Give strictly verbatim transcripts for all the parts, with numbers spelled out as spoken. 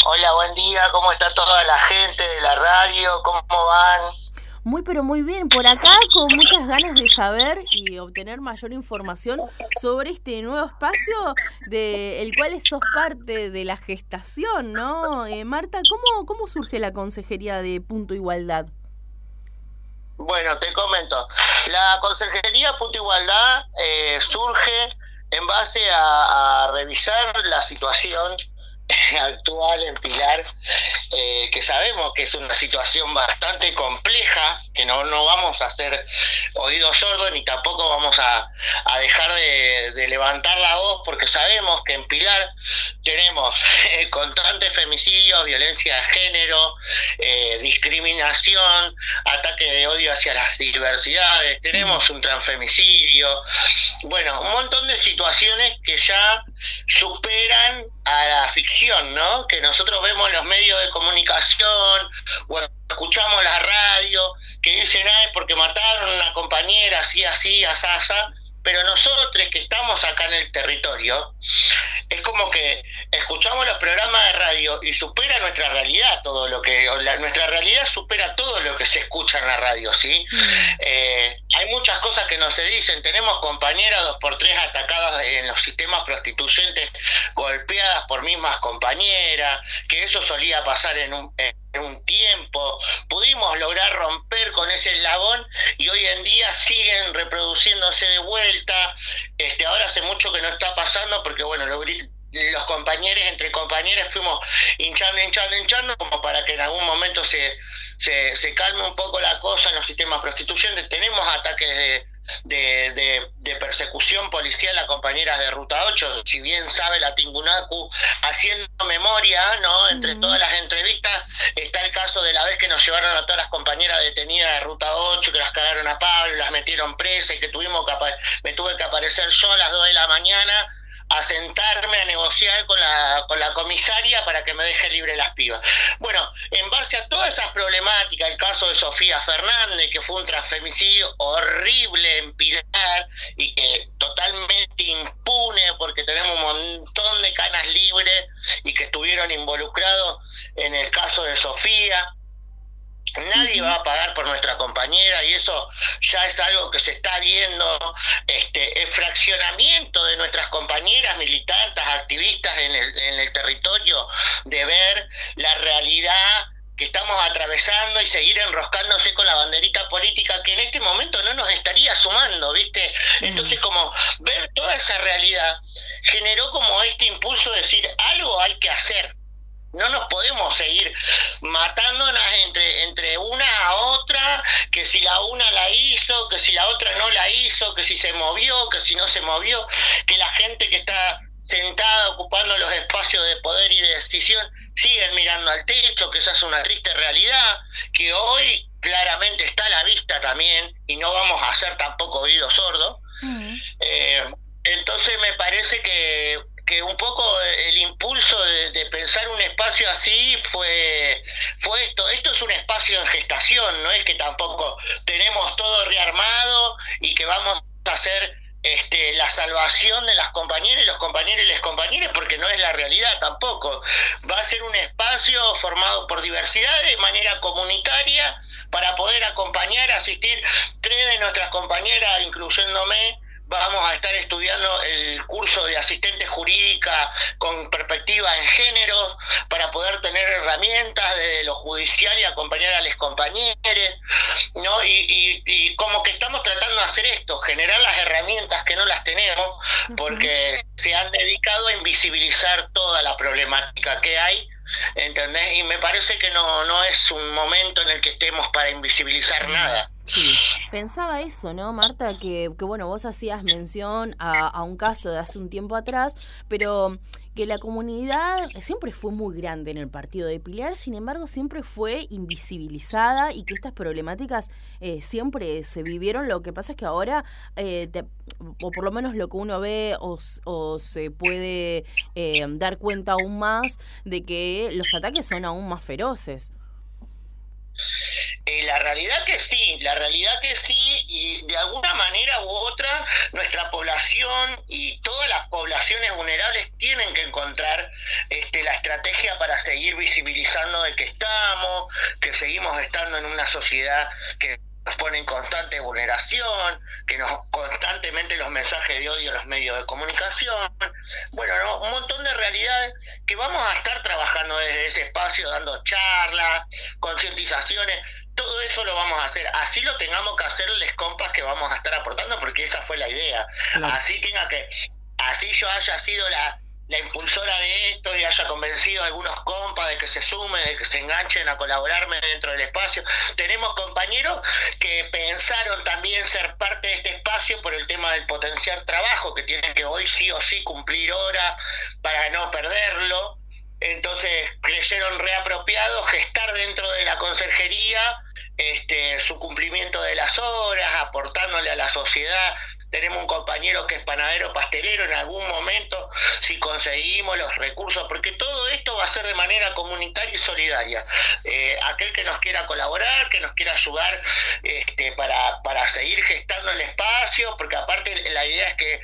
Hola, buen día, ¿cómo está toda la gente de la radio? ¿Cómo van? Muy pero muy bien, por acá con muchas ganas de saber y obtener mayor información sobre este nuevo espacio de el cual sos parte de la gestación, ¿no? Eh, Marta, ¿cómo, ¿cómo surge la Consejería de Punto Igualdad? Bueno, te comento. La Consejería Punto Igualdad eh, surge en base a, a revisar la situación actual en Pilar, eh, que sabemos que es una situación bastante compleja, que no, no vamos a hacer oídos sordos ni tampoco vamos a, a dejar de, de levantar la voz, porque sabemos que en Pilar tenemos eh, constantes femicidios, violencia de género, eh, discriminación, ataque de odio hacia las diversidades, tenemos un transfemicidio, bueno, un montón de situaciones que ya superan a la ficción, ¿no? Que nosotros vemos en los medios de comunicación o escuchamos la radio que dicen, ay, porque mataron a una compañera, así, así, asasa, pero nosotros que estamos acá en el territorio, es como que escuchamos los programas de radio y supera nuestra realidad todo lo que, la, nuestra realidad supera todo lo que se escucha en la radio, ¿sí? Mm. Eh, hay muchas cosas que no se dicen, tenemos compañeras dos por tres atacadas en los sistemas prostituyentes, golpeadas por mismas compañeras, que eso solía pasar en un... En un tiempo, pudimos lograr romper con ese eslabón y hoy en día siguen reproduciéndose de vuelta. Este, ahora hace mucho que no está pasando porque bueno, lo, los compañeros entre compañeras fuimos hinchando, hinchando, hinchando como para que en algún momento se, se, se calme un poco la cosa en los sistemas prostituyentes. Tenemos ataques de De, de, de persecución policial a compañeras de Ruta ocho, si bien sabe la Tingunacu, haciendo memoria, ¿no? Entre uh-huh. todas las entrevistas está el caso de la vez que nos llevaron a todas las compañeras detenidas de Ruta ocho, que las cagaron a Pablo, las metieron presas y que tuvimos que me tuve que aparecer yo a las dos de la mañana a sentarme a negociar con la con la comisaria para que me deje libre las pibas. Bueno, en base a todas esas problemáticas, el caso de Sofía Fernández, que fue un transfemicidio horrible en Pilar y que totalmente impune porque tenemos un montón de canas libres y que estuvieron involucrados en el caso de Sofía. Nadie va a pagar por nuestra compañera y eso ya es algo que se está viendo, este, el fraccionamiento de nuestras compañeras militantes, activistas en el, en el territorio, de ver la realidad que estamos atravesando y seguir enroscándose con la banderita política que en este momento no nos estaría sumando, ¿viste? Entonces, como ver toda esa realidad generó como este impulso de decir, algo hay que hacer. No nos podemos seguir matándonos entre, entre una a otra, que si la una la hizo, que si la otra no la hizo, que si se movió, que si no se movió, que la gente que está sentada ocupando los espacios de poder y de decisión siguen mirando al techo, que esa es una triste realidad, que hoy claramente está a la vista también, y no vamos a hacer tampoco oídos sordos. Uh-huh. Eh, entonces me parece que que un poco el impulso de, de pensar un espacio así fue fue esto. Esto es un espacio en gestación, no es que tampoco tenemos todo rearmado y que vamos a hacer este, la salvación de las compañeras y los compañeros y las compañeras, porque no es la realidad tampoco. Va a ser un espacio formado por diversidad de manera comunitaria para poder acompañar, asistir. Tres de nuestras compañeras, incluyéndome, vamos a estar estudiando el curso de asistente jurídica con perspectiva en género para poder tener herramientas de lo judicial y acompañar a los compañeros, ¿no? Y, y, y como que estamos tratando de hacer esto, generar las herramientas que no las tenemos, porque uh-huh. se han dedicado a invisibilizar toda la problemática que hay, ¿entendés? Y me parece que no, no es un momento en el que estemos para invisibilizar nada. Sí, pensaba eso, ¿no, Marta? Que, que bueno, vos hacías mención a, a un caso de hace un tiempo atrás, pero que la comunidad siempre fue muy grande en el partido de Pilar, sin embargo siempre fue invisibilizada y que estas problemáticas eh, siempre se vivieron. Lo que pasa es que ahora, eh, te, o por lo menos lo que uno ve o, o se puede eh, dar cuenta aún más de que los ataques son aún más feroces. Eh, la realidad que sí, la realidad que sí, y de alguna manera u otra, nuestra población y todas las poblaciones vulnerables tienen que encontrar este, la estrategia para seguir visibilizando de que estamos, que seguimos estando en una sociedad que nos pone en constante vulneración, que nos constantemente los mensajes de odio en los medios de comunicación, bueno, ¿no? Un montón de realidades que vamos a estar trabajando desde ese espacio, dando charlas, concientizaciones, todo eso lo vamos a hacer, así lo tengamos que hacer les compas que vamos a estar aportando, porque esa fue la idea, claro. Así tenga que, así yo haya sido la la impulsora de esto y haya convencido a algunos compas de que se sumen, de que se enganchen a colaborarme dentro del espacio. Tenemos compañeros que pensaron también ser parte de este espacio por el tema del potenciar trabajo, que tienen que hoy sí o sí cumplir horas para no perderlo. Entonces creyeron reapropiados gestar dentro de la conserjería este, su cumplimiento de las horas, aportándole a la sociedad. Tenemos un compañero que es panadero pastelero en algún momento, si conseguimos los recursos, porque todo esto va a ser de manera comunitaria y solidaria. Eh, aquel que nos quiera colaborar, que nos quiera ayudar este, para, para seguir gestando el espacio, porque aparte la idea es que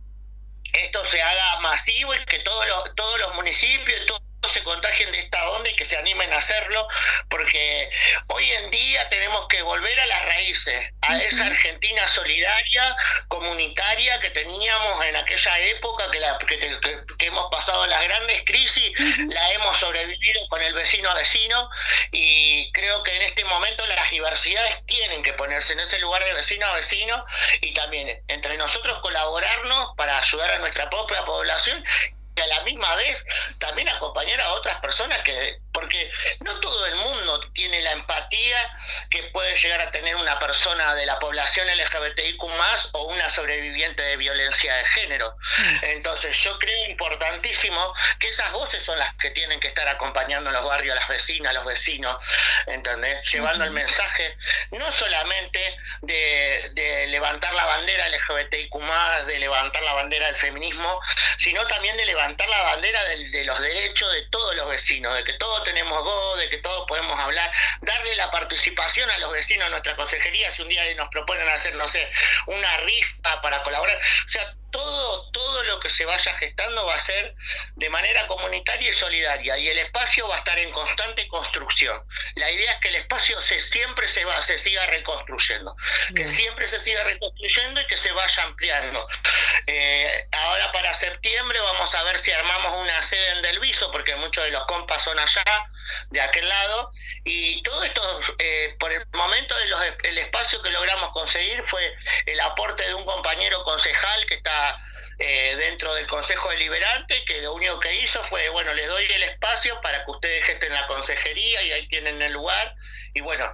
esto se haga masivo y que todos los, todos los municipios, todos se contagien de esta onda y que se animen a hacerlo, porque hoy en día tenemos que volver a las raíces, a esa Argentina solidaria, comunitaria que teníamos en aquella época, que, la, que, que, que hemos pasado las grandes crisis, la hemos sobrevivido con el vecino a vecino, y creo que en este momento las diversidades tienen que ponerse en ese lugar de vecino a vecino, y también entre nosotros colaborarnos para ayudar a nuestra propia población, y a la misma vez también acompañar a otras personas, que porque no todo el mundo tiene la empatía que puede llegar a tener una persona de la población L G B T I Q más, o una sobreviviente de violencia de género. Entonces yo creo importantísimo que esas voces son las que tienen que estar acompañando en los barrios, a las vecinas, a los vecinos, ¿entendés? Llevando el mensaje no solamente de, de levantar la bandera L G B T I Q más, de levantar la bandera del feminismo, sino también de levantar la bandera de, de los derechos de todos los vecinos, de que todos tenemos voz, de que todos podemos hablar, darle la participación a los vecinos de nuestra consejería, si un día nos proponen hacer, no sé, una rifa para colaborar, o sea, todo todo lo que se vaya gestando va a ser de manera comunitaria y solidaria, y el espacio va a estar en constante construcción. La idea es que el espacio se, siempre se va se siga reconstruyendo, que siempre se siga reconstruyendo y que se vaya ampliando. Eh, ahora para septiembre vamos a ver si armamos una sede en Delviso, porque muchos de los compas son allá, de aquel lado, y todo esto, eh, por el momento, de los, el espacio que logramos conseguir fue el aporte de un compañero concejal que está Eh, dentro del Consejo Deliberante, que lo único que hizo fue, bueno, les doy el espacio para que ustedes gesten la consejería y ahí tienen el lugar, y bueno,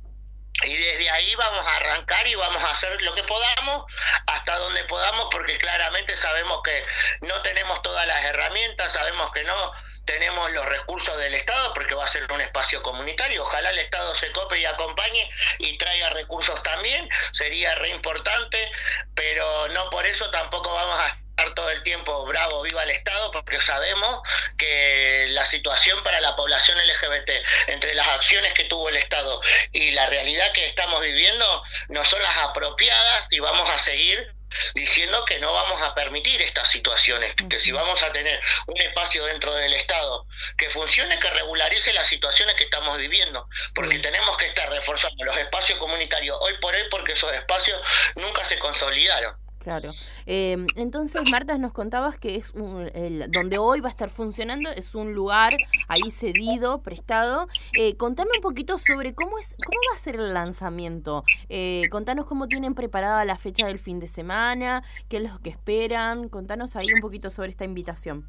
y desde ahí vamos a arrancar y vamos a hacer lo que podamos, hasta donde podamos, porque claramente sabemos que no tenemos todas las herramientas, sabemos que no tenemos los recursos del Estado, porque va a ser un espacio comunitario. Ojalá el Estado se cope y acompañe y traiga recursos también, sería re importante, pero no por eso tampoco vamos a estar todo el tiempo bravo, viva el Estado, porque sabemos que la situación para la población L G B T, entre las acciones que tuvo el Estado y la realidad que estamos viviendo, no son las apropiadas, y vamos a seguir diciendo que no vamos a permitir estas situaciones, que si vamos a tener un espacio dentro del Estado que funcione, que regularice las situaciones que estamos viviendo, porque tenemos que estar reforzando los espacios comunitarios hoy por hoy, porque esos espacios nunca se consolidaron. Claro. Eh, entonces, Marta, nos contabas que es un, el, donde hoy va a estar funcionando, es un lugar ahí cedido, prestado. Eh, contame un poquito sobre cómo es, cómo va a ser el lanzamiento. Eh, contanos cómo tienen preparada la fecha del fin de semana, qué es lo que esperan. Contanos ahí un poquito sobre esta invitación.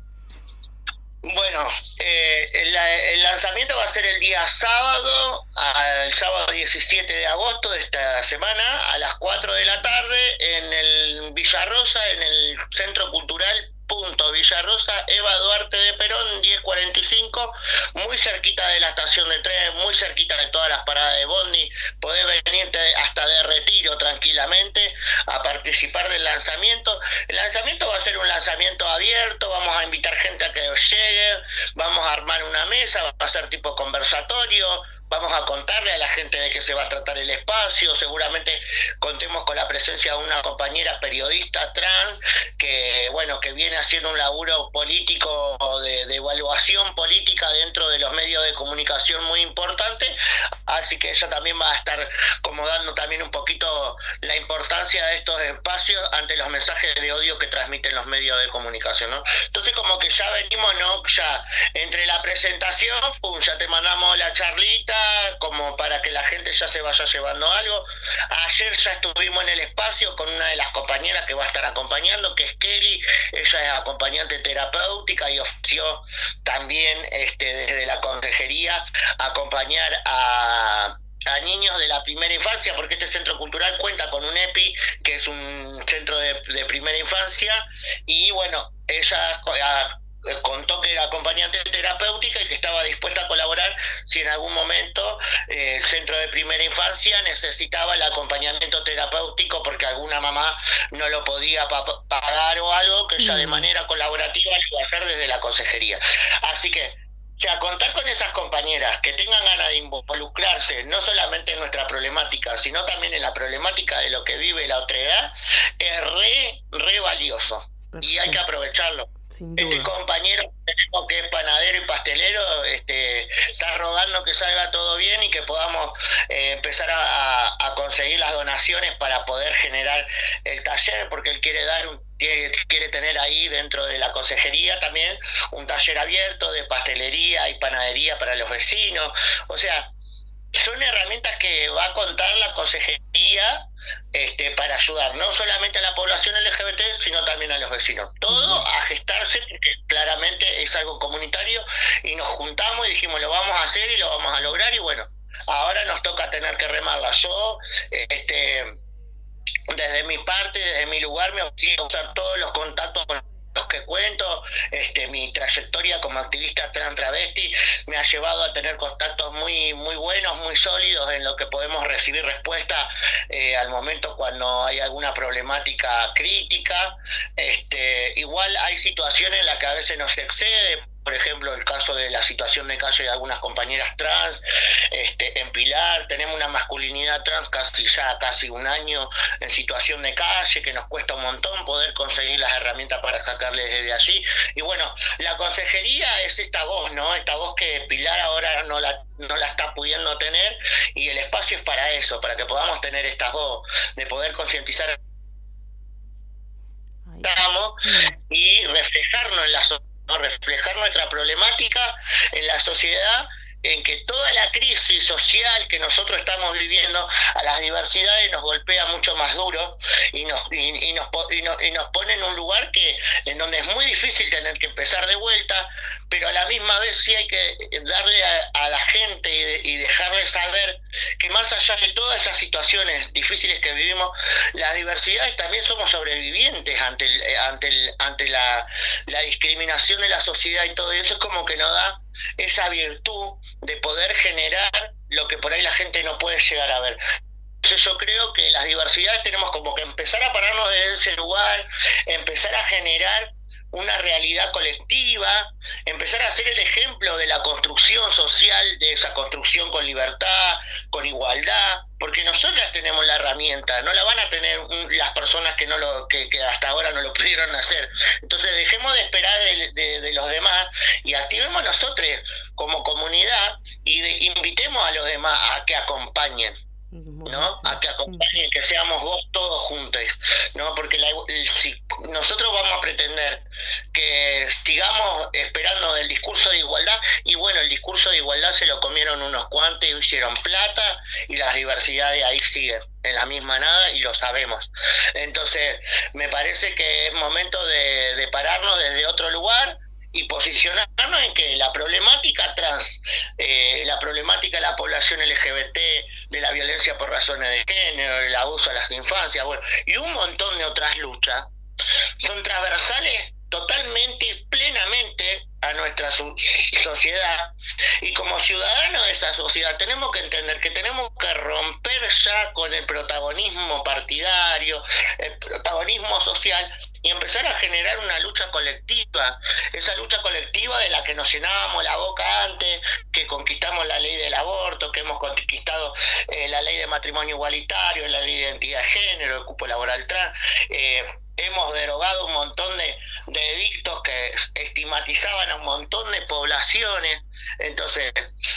Bueno, eh, el, el lanzamiento va a ser el día sábado, el sábado diecisiete de agosto de esta semana, a las cuatro de la tarde, en el Villarrosa, en el Centro Cultural Punto Villarrosa, Eva Duarte de Perón, diez cuarenta y cinco, muy cerquita de la estación de tren, muy cerquita de todas las paradas de bondi. Podés venirte hasta de Retiro tranquilamente a participar del lanzamiento. El lanzamiento va a ser un lanzamiento abierto, vamos a invitar gente a que llegue, vamos a armar una mesa, va a ser tipo conversatorio, vamos a contarle a la gente de qué se va a tratar el espacio, seguramente contemos con la presencia de una compañera periodista trans que, bueno, que viene haciendo un laburo político de, de evaluación política dentro de los medios de comunicación muy importante, así que ella también va a estar como dando también un poquito la importancia de estos espacios ante los mensajes de odio que transmiten los medios de comunicación, ¿no? Entonces como que ya venimos, ¿no? Ya entre la presentación, pum, ya te mandamos la charlita, como para que la gente ya se vaya llevando algo. Ayer ya estuvimos en el espacio con una de las compañeras que va a estar acompañando, que es Kelly, ella es acompañante terapéutica y ofreció también este, desde la consejería acompañar a a niños de la primera infancia, porque este centro cultural cuenta con un E P I, que es un centro de, de primera infancia, y bueno, ella a, contó que era acompañante terapéutica y que estaba dispuesta a colaborar si en algún momento eh, el centro de primera infancia necesitaba el acompañamiento terapéutico porque alguna mamá no lo podía pa- pagar o algo, que ella de manera colaborativa lo iba a hacer desde la consejería. Así que o sea, contar con esas compañeras que tengan ganas de involucrarse no solamente en nuestra problemática, sino también en la problemática de lo que vive la otredad, es re, re valioso. Perfecto. Y hay que aprovecharlo. Este compañero que tenemos, que es panadero y pastelero, este, está rogando que salga todo bien y que podamos eh, empezar a, a, a conseguir las donaciones para poder generar el taller, porque él quiere dar un Quiere, quiere tener ahí dentro de la consejería también un taller abierto de pastelería y panadería para los vecinos. O sea, son herramientas que va a contar la consejería este, para ayudar no solamente a la población L G B T, sino también a los vecinos. Todo a gestarse, porque claramente es algo comunitario y nos juntamos y dijimos lo vamos a hacer y lo vamos a lograr, y bueno, ahora nos toca tener que remarla. Yo, este... desde mi parte, desde mi lugar, me voy a usar todos los contactos con los que cuento. Este, mi trayectoria como activista trans travesti me ha llevado a tener contactos muy muy buenos, muy sólidos, en lo que podemos recibir respuesta eh, al momento cuando hay alguna problemática crítica. Este, igual hay situaciones en las que a veces nos excede. Por ejemplo, el caso de la situación de calle de algunas compañeras trans, este, en Pilar, tenemos una masculinidad trans casi ya casi un año en situación de calle, que nos cuesta un montón poder conseguir las herramientas para sacarles desde allí. Y bueno, la consejería es esta voz, ¿no? Esta voz que Pilar ahora no la, no la está pudiendo tener, y el espacio es para eso, para que podamos tener esta voz, de poder concientizar y reflejarnos en la sociedad, ¿no? Reflejar nuestra problemática en la sociedad, en que toda la crisis social que nosotros estamos viviendo a las diversidades nos golpea mucho más duro y nos y, y nos y nos, y nos pone en un lugar que en donde es muy difícil tener que empezar de vuelta, pero a la misma vez sí hay que darle a, a la gente y, de, y dejarle saber que más allá de todas esas situaciones difíciles que vivimos, las diversidades también somos sobrevivientes ante el, ante el, ante la, la discriminación de la sociedad, y todo eso es como que nos da esa virtud de poder generar lo que por ahí la gente no puede llegar a ver. Entonces yo creo que las diversidades tenemos como que empezar a pararnos desde ese lugar, empezar a generar una realidad colectiva, empezar a ser el ejemplo de la construcción social, de esa construcción con libertad, con igualdad, porque nosotras tenemos la herramienta, no la van a tener las personas que no lo que, que hasta ahora no lo pudieron hacer. Entonces dejemos de esperar de, de, de los demás y activemos nosotros como comunidad y de, invitemos a los demás a que acompañen, ¿no? A que acompañen, que seamos vos todos juntos, ¿no? Porque la, el, si nosotros vamos a pretender que sigamos esperando el discurso de igualdad, y bueno, el discurso de igualdad se lo comieron unos cuantos y hicieron plata, y las diversidades ahí siguen en la misma nada, y lo sabemos. Entonces me parece que es momento de, de pararnos desde otro lugar y posicionarnos en que la problemática trans, eh, la problemática de la población L G B T, de la violencia por razones de género, el abuso a las infancias, bueno, y un montón de otras luchas, son transversales totalmente, plenamente a nuestra so- sociedad, y como ciudadanos de esa sociedad tenemos que entender que tenemos que romper ya con el protagonismo partidario, el protagonismo social, y empezar a generar una lucha colectiva, esa lucha colectiva de la que nos llenábamos la boca antes, que que conquistamos la ley del aborto, que hemos conquistado eh, la ley de matrimonio igualitario, la ley de identidad de género, el cupo laboral trans, eh, hemos derogado un montón de, de edictos que estigmatizaban a un montón de poblaciones. Entonces,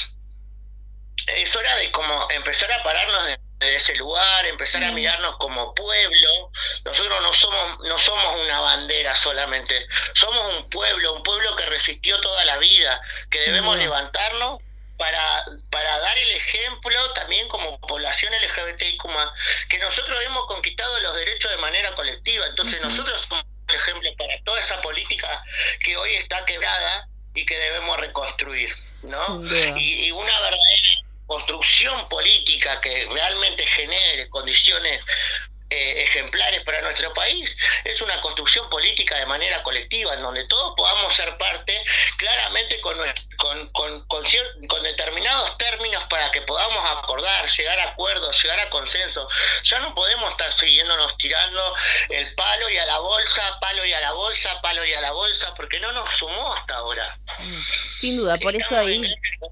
es hora de como empezar a pararnos de, de ese lugar, empezar a mirarnos como pueblo. Nosotros no somos no somos una bandera solamente, somos un pueblo, un pueblo que resistió toda la vida, que debemos sí. levantarnos para para dar el ejemplo también como población L G B T I Q más, que nosotros hemos conquistado los derechos de manera colectiva. Entonces uh-huh. nosotros somos el ejemplo para toda esa política que hoy está quebrada y que debemos reconstruir, ¿no? Sí, y, y una verdadera construcción política que realmente genere condiciones eh, ejemplares para nuestro país es una construcción política de manera colectiva, en donde todos podamos ser parte, claramente con, con, con, con, con determinados términos para que podamos acordar, llegar a acuerdos, llegar a consenso. Ya no podemos estar siguiéndonos tirando el palo y a la bolsa, palo y a la bolsa, palo y a la bolsa, porque no nos sumó hasta ahora. Sin duda, por eso ahí...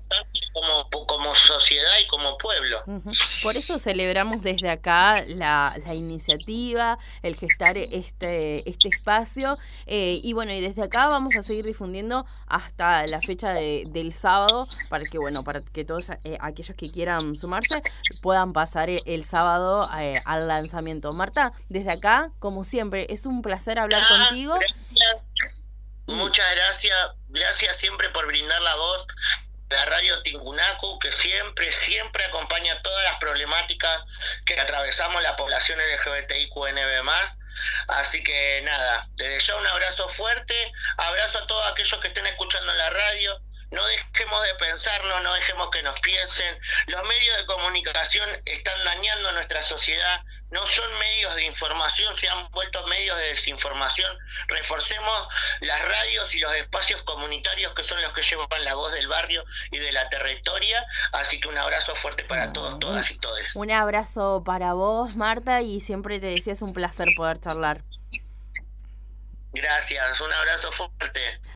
Como, como sociedad y como pueblo. Uh-huh. Por eso celebramos desde acá la, la iniciativa, el gestar este este espacio, eh, y bueno, y desde acá vamos a seguir difundiendo hasta la fecha de, del sábado, para que bueno, para que todos eh, aquellos que quieran sumarse puedan pasar el, el sábado eh, al lanzamiento. Marta, desde acá, como siempre, es un placer hablar ah, contigo. Gracias. Y... Muchas gracias, gracias siempre por brindar la voz. La radio Tincunacu, que siempre, siempre acompaña todas las problemáticas que atravesamos la población L G B T I Q N B más. Así que nada, desde ya un abrazo fuerte, abrazo a todos aquellos que estén escuchando en la radio. No dejemos de pensarnos, no dejemos que nos piensen. Los medios de comunicación están dañando a nuestra sociedad, no son medios de información, se han vuelto medios de desinformación. Reforcemos las radios y los espacios comunitarios que son los que llevan la voz del barrio y de la territoria. Así que un abrazo fuerte para todos, todas y todes. Un abrazo para vos, Marta, y siempre te decía, es un placer poder charlar. Gracias, un abrazo fuerte.